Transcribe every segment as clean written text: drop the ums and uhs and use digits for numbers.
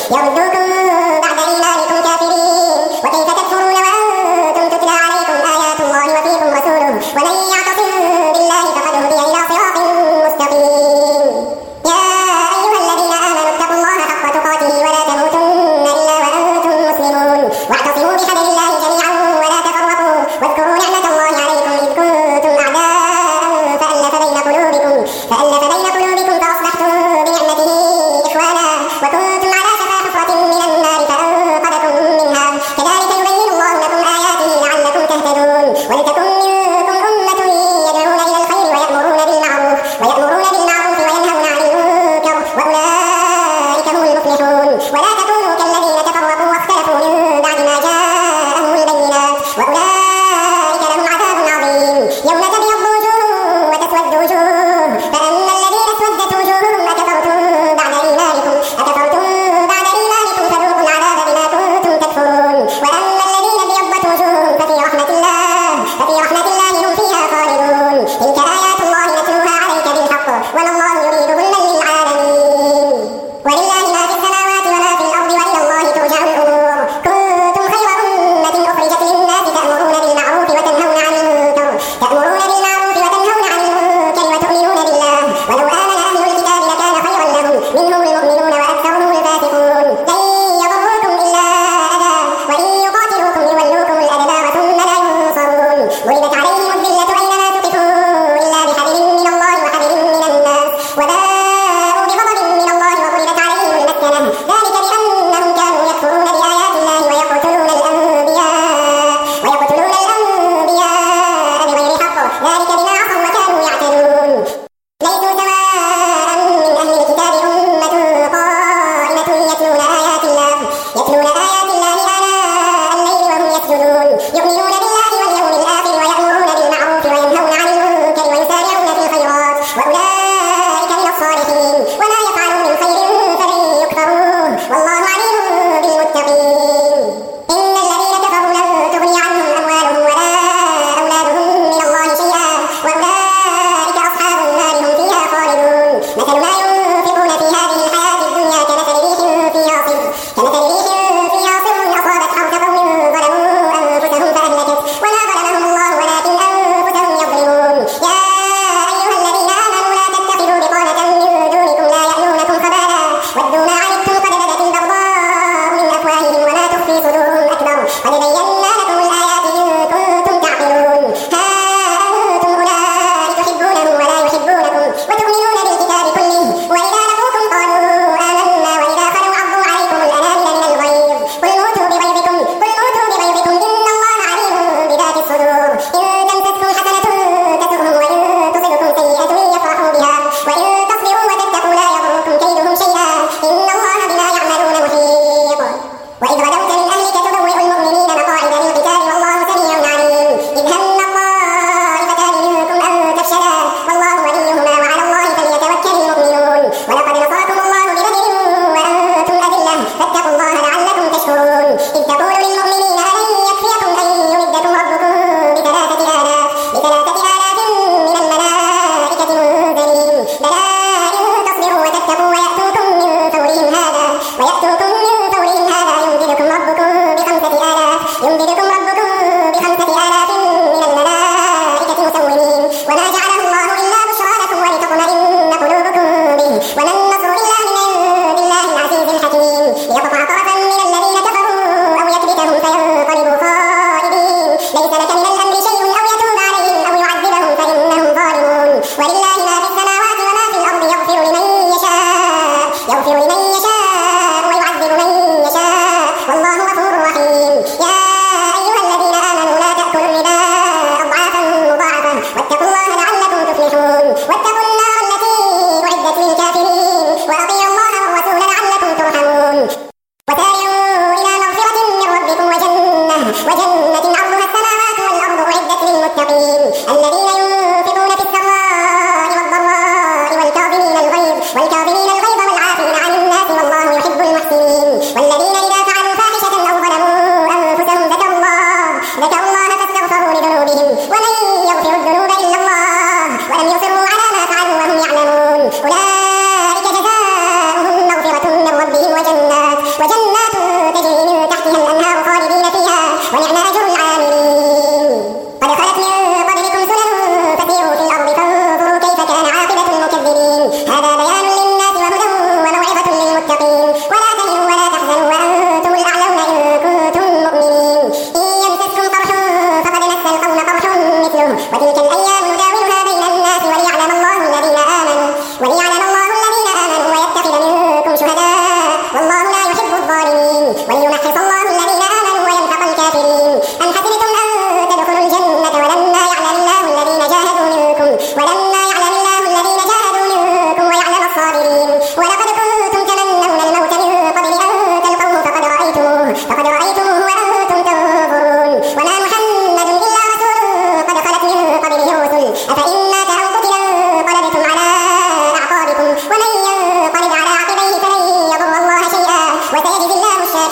يردوكم بعد إيمانكم كافرين وكيف تكفرون وأنتم تتلى عليكم آيات الله وفيكم رسوله ومن يعتصم بالله فقد هدي إلى صراط مستقيم. يا أيها الذين آمنوا اتقوا الله حق تقاته ولا تموتن إلا وأنتم مسلمون واعتصموا بحبل الله جميعا ولا تفرقوا واذكروا نعمة الله عليكم إذ كنتم أعداء فألف بين قلوبكم فأصبحتم بنعمته إخوانا وكنتم على شفا حفرة من النار فأنقذكم منها كذلك يبين الله لكم آياته لعلكم تهتدون ولتكن منكم أمة يدعون إلى الخير ويأمرون بالمعروف وينهون عن المنكر وأولئك هم المفلحون. ولا تكونوا كالذين تفرقوا واختلفوا من بعد ما جاءهم البينات وأولئك لهم عذاب عظيم. يوم تبيض وجوه وتسود وجوه فأما الذين اسودت وجوههم أكفرتم بعد إيمانكم فذوقوا العذاب بما كنتم تكفرون. وأما الذين ابيضت وجوههم ففي رحمة الله هم فيها خالدون. تلك آيات الله نتلوها عليك بالحق وما الله يريد ظلما للعالمين. ولله ما في السماوات وما في الأرض وإلى الله ترجع الأمور. كنتم خير أمة أخرجت للناس تأمرون بالمعروف وتنهون عن المنكر وتؤمنون بالله ولو آمن أهل الكتاب لكان خيرا لهم منهم المؤمنون وأكثرهم الفاسقون. لن يضروكم إلا أذى وإن يقاتلوكم يولوكم الأدبار ثم لا ينصرون. ضربت عليهم الذلة أينما ثقفوا إلا بحبل من الله وحبل من الناس وباءوا بغضب من الله وضربت عليهم المسكنة ذلك بأنهم كانوا يكفرون بآيات الله ويقتلون الأنبياء بغير حق ذلك بما عصوا وكانوا يعتدون. ليسوا سواء من أهل الكتاب أمة قائمة يتلون آيات الله آناء الليل وهم يسجدون يؤمنون بالله واليوم الآخر ويأمرون بالمعروف وينهون عن المنكر ويسارعون في الخيرات وأولئك من الصالحين. وما يفعلوا من خير فلن يكفروه والله عليم بالمتقين. إن الذين كفروا لن تغني عنهم أموالهم ولا أولادهم من الله شيئا وأولئك أصحاب النار هم فيها خالدون. مثل ما ينفقون في هذه الحياة الدنيا كمثل ريح فيها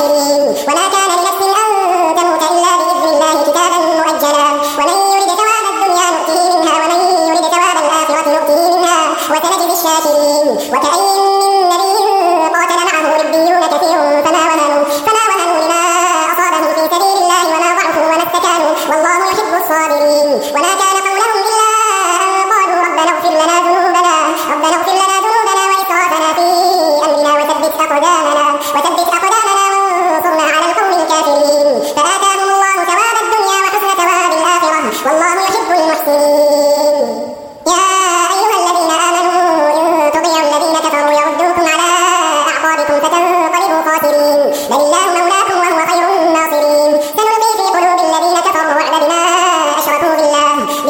الشاكرين وما كان لنفس أن تموت إلا بإذن الله كتابا مؤجلا ومن يرد ثواب الدنيا نؤتيه منها ومن يرد ثواب الآخرة نؤتيه منها وسنجزي الشاكرين وكأين من نبي قاتل معه ربيون كثير فما وهنوا لما أصابهم في سبيل الله وما ضعفوا وما استكانوا والله يحب الصابرين وما كان قولهم إلا أن قالوا ربنا اغفر لنا ذنوبنا وإسرافنا في أمرنا وثبت أقدامنا وانصرنا على القوم الكافرين فآتاهم الله ثواب الدنيا وحسن ثواب الآخرة والله يحب المحسنين يا أيها الذين آمنوا إن تطيعوا الذين كفروا يردوكم على أعقابكم فتنقلبوا خاسرين بل الله مولاكم وهو خير الناصرين سنلقي في قلوب الذين كفروا الرعب بما أشركوا بالله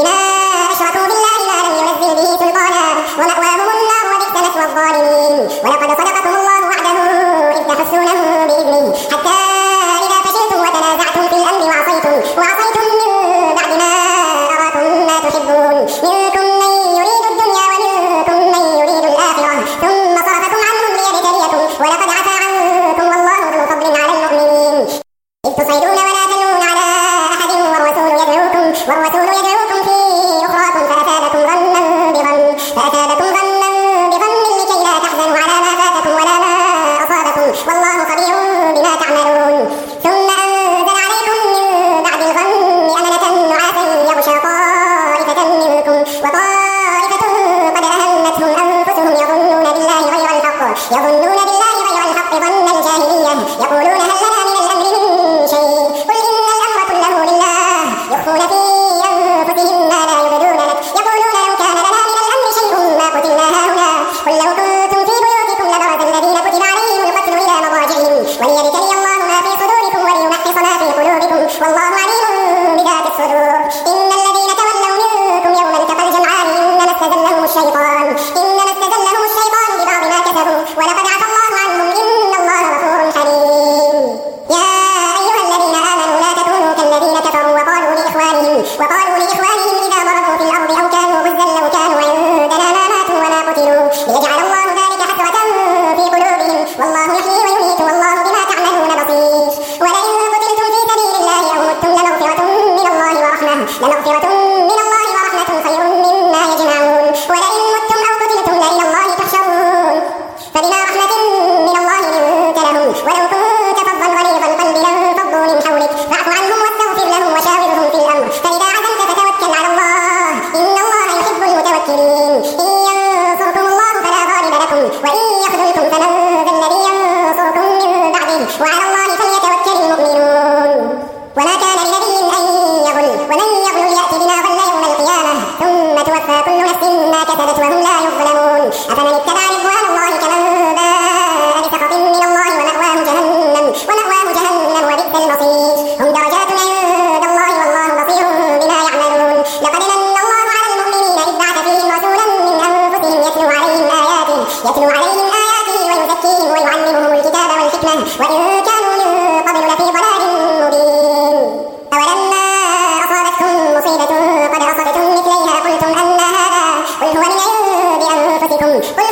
ما لم ينزل به سلطانا ومأواهم النار وبئس مثوى الظالمين ولقد صدقكم الله وعده إذ تحسونهم بإذنه حتى إذا فشلتم وتنازعتم في الأمر وعصيتم من بعد ما أراكم ما تحبون منكم من يريد الدنيا ومنكم من يريد الآخرة ثم صرفكم عنهم ليبتليكم ولقد عفا عنكم والله ذو فضل على المؤمنين إذ تصعدون ولا تلون على أحد والرسول يدعوكم في أخراكم فأثابكم غما بغم لكي لا تحزنوا على ما فاتكم ولا ما أصابكم والله خبير بما تعملون ثم أنزل عليكم من بعد الغم أمنة نعاسا يغشى طائفة منكم وطائفة قد أهمتهم أنفسهم يظنون بالله غير الحق ظن الجاهلية يقولون هل لنا من الأمر من شيء قل إن الأمر كله لله يخفون في أنفسهم ما لا يبدون لك يقولون لو كان لنا من الأمر شيء ما قتلنا هاهنا قل لو كنتم في بيوتكم لبرز الذين كتب عليهم القتل إلى مضاجعهم وليبتلي الله ما في صدوركم وليمحص ما في قلوبكم والله عليم بذات الصدور إن الذين تولوا منكم يوم التقى الجمعان إنما استزلهم الشيطان ببعض ما كسبوا ولقد عفا الله عنهم إن الله غفور حليم يا أيها الذين آمنوا لا تكونوا كالذين كفروا وقالوا لإخوانهم إذا ضربوا في الأرض أو كانوا غزا لو كانوا عندنا ما ماتوا وما قتلوا ليجعل الله ذلك حسرة في قلوبهم والله يحيي ويميت والله بما تعملون بصير ولئن قتلتم في سبيل الله أو متم لمغفرة من الله ورحمة خير مما يجمعون ولئن متم أو قتلتم لإلى الله تحشرون فبما رحمة من الله لنت لهم ولو كنت فظا غليظ القلب لانفضوا من حولك فاعف عنهم واستغفر لهم وشاورهم في الأمر فإذا عزمت فتوكل على الله إن الله يحب المتوكلين إن ينصركم الله فلا غالب لكم وإن يخذلكم فمن ذا الذي ينصركم من بعده وعلى الله فليتوكل المؤمنون وما كان لنبي أن يغل ومن يغل يأت بما غل يوم القيامة ثم توفى كل نفس ما كسبت وهم لا يظلمون أفمن اتبع رضوان الله كمن باء بسخط من الله ومأواه جهنم وبئس المصير هم درجات عند الله والله بصير بما يعملون لقد من الله على المؤمنين إذ بعث فيهم رسولا من أنفسهم يتلو عليهم آياته ويزكيهم ويعلمهم الكتاب والحكمة وإن كانوا من قبل لفي ضلال مبين أولما أصابتكم مصيبة قد أصبتم مثليها قلتم أن هذا قل هو من عند أنفسكم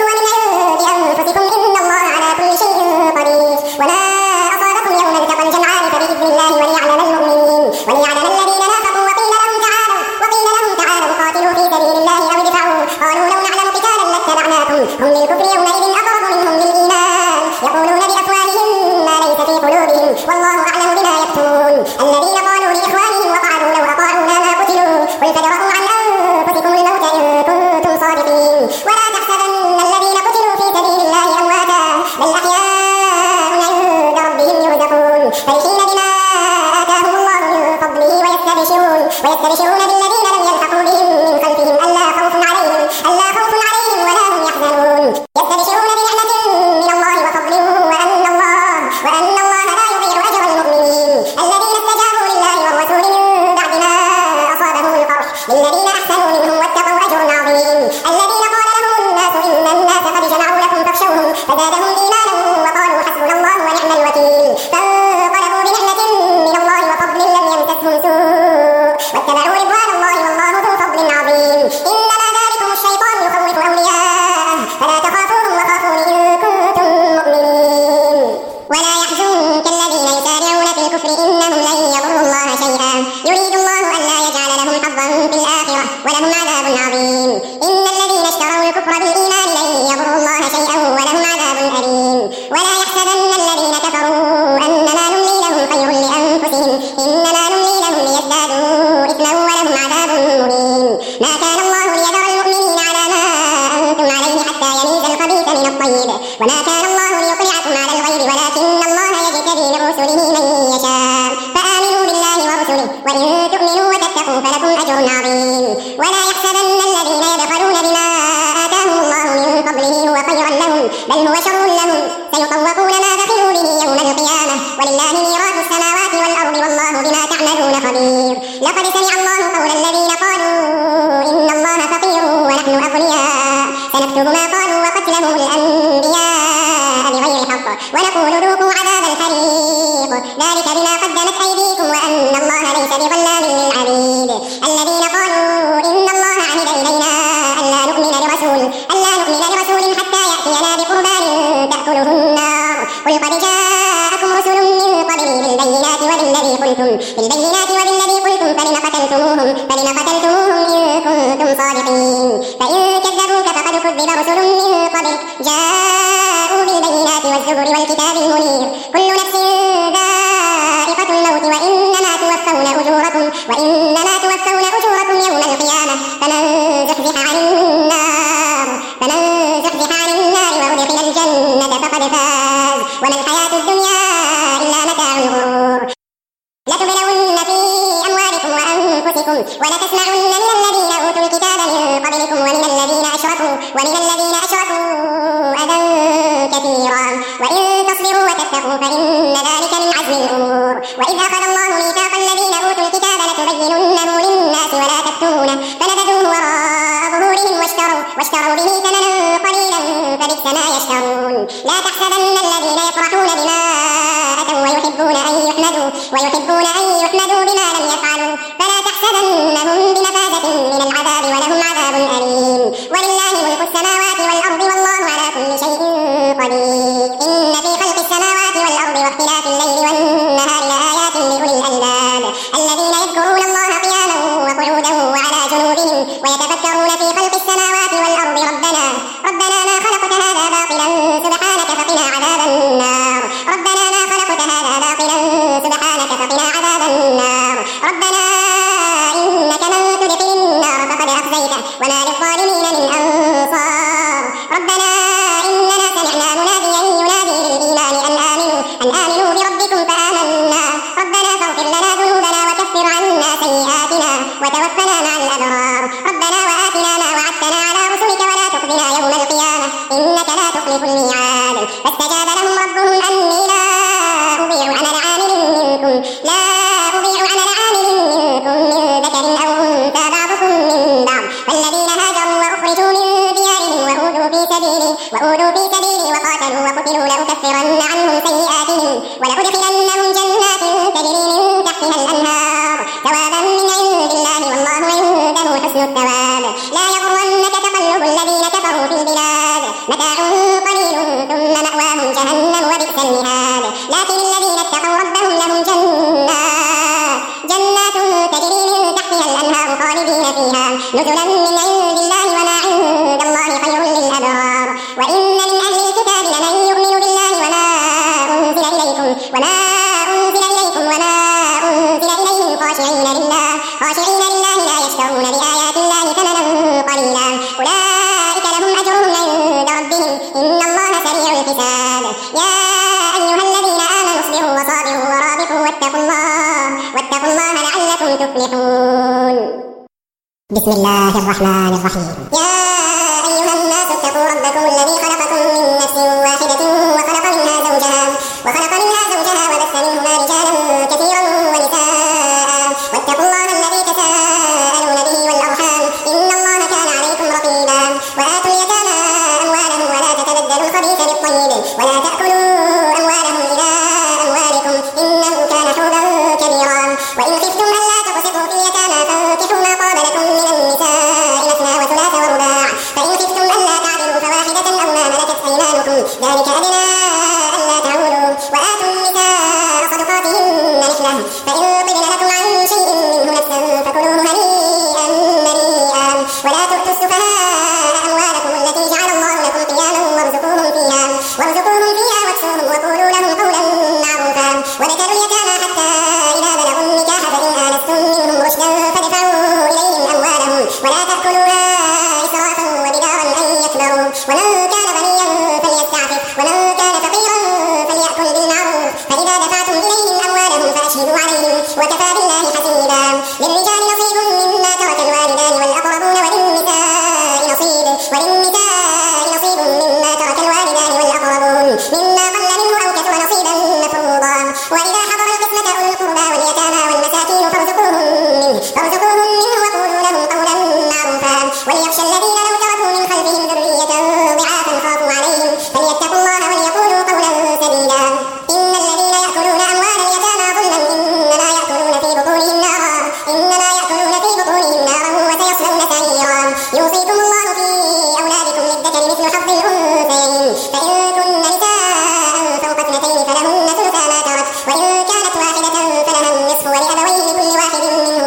إن الله على كل شيء قدير وما أصابكم يوم التقى الجمعان فبإذن الله وليعلم المؤمنين وليعلم الذين نافقوا وقيل لهم تعالوا قاتلوا في سبيل الله أو ادفعوا قالوا لو نعلم قتالا لاتبعناكم هم للكفر يومئذ أقرب منهم للإيمان يقولون بأفواههم ما ليس رسله من يشاء فآمنوا بالله ورسله وإن تؤمنوا وتتقوا فلكم أجر عظيم ولا يحسبن الذين يبخلون بما آتاهم الله من فضله هو خيرا لهم بل هو شر لهم سيطوقون ما بخلوا به يوم القيامة ولله ميراث السماوات والأرض والله بما تعملون خبير لقد سمع الله قول الذين قالوا إن الله فقير ونحن أغنياء سنكتب ما قالوا وقتلهم الأنبياء بغير حق ونقول ذوقوا عذاب الحريق ذلك بما قدمت أيديكم وأن الله ليس بظلام للعبيد الذين قالوا إن الله عهد إلينا ألا نؤمن لرسول حتى يأتينا بقربان تأكله النار قل قد جاءكم رسل من قبلي بالبينات وبالذي قلتم فلم قتلتموهم إن كنتم صادقين فإن كذبوك فقد كذب رسل من قبلك جاءوا بالبينات والزبر والكتاب المنير كل نفس ذائقة الموت وإنما توفون أجوركم يوم القيامة فمن زحزح عن النار وأدخل الجنة فقد فاز وما الحياة الدنيا إلا متاع الغرور لتبلون في أموالكم وأنفسكم ولتسمعن من الذين أوتوا الكتاب من قبلكم ومن الذين أشركوا أذى كثيرا وإن تصبروا وتتقوا فإن ذلك من عزم الأمور وإذ أخذ الله ميثاق الذين أوتوا الكتاب لتبيننه للناس ولا تكتمونه فنبذوه وراء ظهورهم واشتروا به ثمنا قليلا فبئس ما يشترون لا تحسبن الذين يفرحون بما أتوا ويحبون أن يحمدوا بما لم يفعلوا فلا تحسبنهم بمفازة من العذاب ولهم عذاب أليم ولله ملك السماوات والأرض والله على كل شيء قدير إن في خلق السماوات والأرض واختلاف الليل والنهار لآيات لأولي الألباب الذين يذكرون الله قياما وقعودا وعلى جنوبهم ويتفكرون في خلق السماوات والأرض ربنا ما خلقت هذا باطلا سبحانك فقنا عذاب النار ربنا إنك من تدخل النار فقد أخزيته وما للظالمين من أنصار ربنا إننا سمعنا مناديا ينادي للإيمان أن آمنوا بربكم فآمنا ربنا فاغفر لنا ذنوبنا وكفر عنا سيئاتنا وتوفنا مع الأبرار ربنا وآتنا ما وعدتنا على رسلك ولا تخزنا يوم القيامة إنك لا تخلف الميعاد فاستجاب لهم ربهم أني لا أضيع عمل عامل منكم من ذكر أو أنثى بعضكم من بعض فالذين هاجروا وأخرجوا من ديارهم وأوذوا في سبيلي وقاتلوا وقتلوا لأكفرن عنهم سيئاتهم ولأدخلنهم جنات تجري من تحتها الأنهار ثوابا من عند الله والله عنده حسن الثواب لا يغرنك تقلب الذين كفروا في البلاد متاع قليل ثم مأواهم جهنم وبئس المهاد لكن الذين اتقوا ربهم لهم جنات تجري من تحتها الأنهار خالدين فيها نزلا من عند الله وما عند الله خير للأبرار وإن من أهل الكتاب لمن يؤمن بالله وما أنزل إليكم وما أنزل إليهم خاشعين لله لا يشترون بآيات الله ثمنا قليلا أولئك لهم أجرهم عند ربهم إن الله سريع الحساب يا أيها الذين آمنوا اصبروا وصابروا ورابطوا واتقوا الله لعلكم تفلحون بسم الله الرحمن الرحيم يا أيها الناس اتقوا ربكم الذي خلقكم من نفس واحدة وخلق منها زوجها وبث منهما رجالا كثيرا ونساء واتقوا الله الذي تساءلون به والأرحام إن الله كان عليكم رقيبا وآتوا اليتامى أموالهم ولا تتبدلوا الخبيث بالطيب ولا تأكلوا أموالهم إلى أموالكم إنه كان حوبا كبيرا وإن خفتم ألا تقسطوا في اليتامى فانكحوا ما طاب لكم من النساء مثنى وثلاث ورباع فإن خفتم ألا تعدلوا فواحدة أو ما ملكت أيمانكم ذلك أدنى ألا تعولوا وآتوا النساء صدقاتهن نحلة فإن طبن لكم عن شيء منه نفسا فكلوه هنيئا مريئا ولا تؤتوا السفهاء أموالكم التي جعل الله لكم قياما وارزقوهم فيها واكسوهم وقولوا لهم قولا معروفا وابتلوا اليتامى حتى إذا بلغوا النكاح فإن آنستم منهم رشدا فادفعوا إليهم أموالهم ولا تأكلوها إسرافا وبدارا أن يكبروا ومن كان غنيا فليستعفف ومن كان فقيرا فليأكل بالمعروف فإذا دفعتم إليهم أموالهم فأشهدوا عليهم وكفى بالله حسيبا. للرجال نصيب مما ترك الوالدان والأقربون وللنساء نصيب مما ترك الوالدان والأقربون مما قل منه أو كثر نصيبا مفروضا. وإذا حضر القسمة أولو القربى واليتامى والمساكين فارزقوهم منه وقولوا لهم قولا معروفا. وليخشى الذين لو تركوا من خلفهم ذرية ضعافا خافوا عليهم فليتقوا الله وليقولوا قولا سديدا. إن الذين يأكلون أموال اليتامى ظلما إنما يأكلون في بطونهم نارا وسيصلون سعيرا. يوصيكم الله في أولادكم للذكر مثل حظ الأنثيين فإن كن نساء فوق اثنتين فلهن ثلثا ما ترك وإن كانت واحدة فلها النصف ولأبويه لكل واحد منهما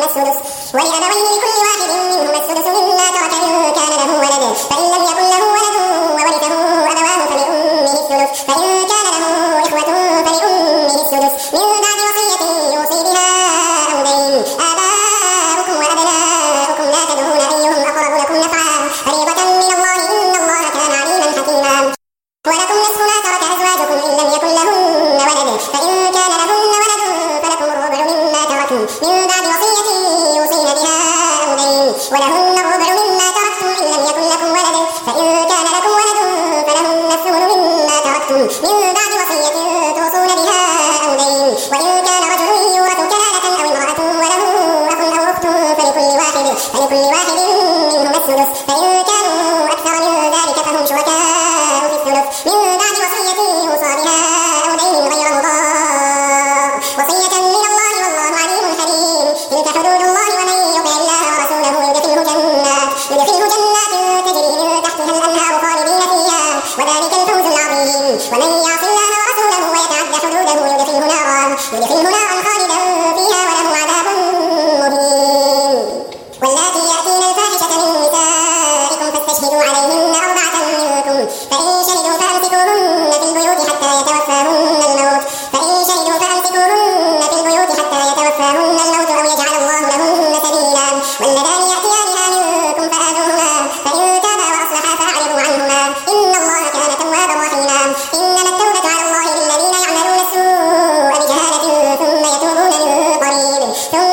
السدس مما ترك إن كان له ولد فإن لم يكن له ولد وورثه أبواه فلأمه الثلث فإن كان له إخوة فلأمه السدس من بعد وصية يوصي بها أو دين. آباؤكم وأبناؤكم لا تدرون أيهم أقرب لكم نفعا فريضة من الله إن الله كان عليما حكيما. ولكم نصف ما ترك أزواجكم إن لم يكن لهن ولد فإن كان لهن ولد فلكم الربع مما تركتم من بعد وصية يوصين بها أو دين. ولهن الربع مما تركتم إن لم يكن لكم ولد فإن كان لكم ولد فلهن الثمن مما تركتم من بعد وصية توصون بها أو دين. وإن كان رجل يورث كلالة أو امرأة وله أخ أو أخت فلكل واحد منهما السدس فإن كانوا أكثر من ذلك فهم شركاء في الثلث من بعد وصية يوصى بها أو دين غير مضار وصية من الله والله عليم حليم. تلك حدود الله ومن يطع الله ورسوله يدخله جنات تجري من تحتها الأنهار خالدين فيها وذلك الفوز العظيم. ومن يعص الله ورسوله ويتعد حدوده يدخله نارا خالدا فيها وله عذاب مهين. واللاتي يأتين الفاحشة من نسائكم فاستشهدوا عليهن 4 منكم فإن شهدوا فأمسكوهن في البيوت حتى يتوفاهن الموت أو يجعل الله لهن سبيلا. واللذان يأتيانها منكم فآذوهما فإن تابا وأصلحا فأعرضوا عنهما إن الله كان توابا رحيما. إنما التوبة على الله للذين يعملون السوء بجهالة ثم يتوبون من قريب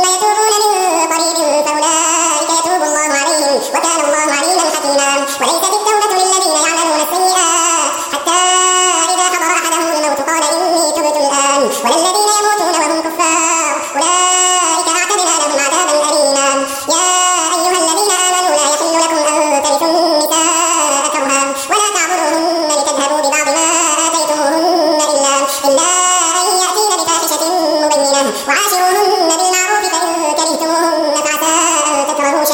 فأولئك يتوب الله عليهم وكان الله عليما حكيما. وليست التوبة للذين يعملون السيئات حتى إذا حضر أحدهم الموت قال إني تبت الآن والذين يموتون وهم كفار أولئك أعتدنا لهم عذابا أليما. يا أيها الذين آمنوا لا يحل لكم أن ترثوا النساء كرها ولا تعبدوهن لتذهبوا ببعض ما آتيتموهن إلا أن يأتين بفاحشة مبينة وعاشروهن بالمعروف فإن كرهتموهن فعسى أن تكرهوا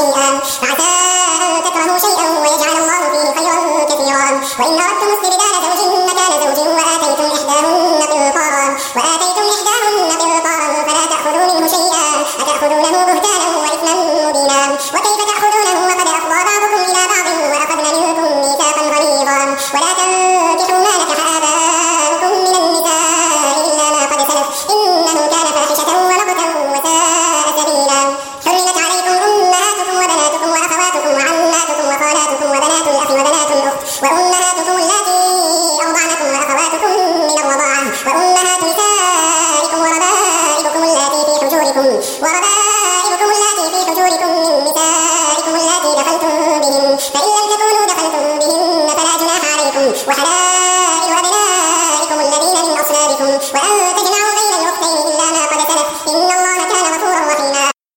شيئا ويجعل الله فيه خيرا كثيرا. وإن أردتم استبدال زوج مكان زوج وآتيتم إحداهن قنطارا فلا تأخذوا منه شيئا أتأخذونه بهتانا وإثما مبينا. وكيف تأخذونه وقد أفضى بعضكم إلى بعض وأخذن منكم ميثاقا غليظا. ولا تنكحوا ما نكح آباؤكم من النساء إلا ما قد سلف إنه كان فاحشة ومقتا وساء سبيلا. حرمت عليكم أمهاتكم وبناتكم وأخواتكم وعماتكم وخالاتكم وبنات الأخ وبنات الأخت وأمهاتكم اللاتي أرضعنكم وأخواتكم من الرضاعة وأمهات نسائكم وربائبكم اللاتي في حجوركم من نسائكم اللاتي دخلتم بهن فإن لم تكونوا دخلتم بهن فلا جناح عليكم وحلائل أبنائكم الذين من أصلابكم وأن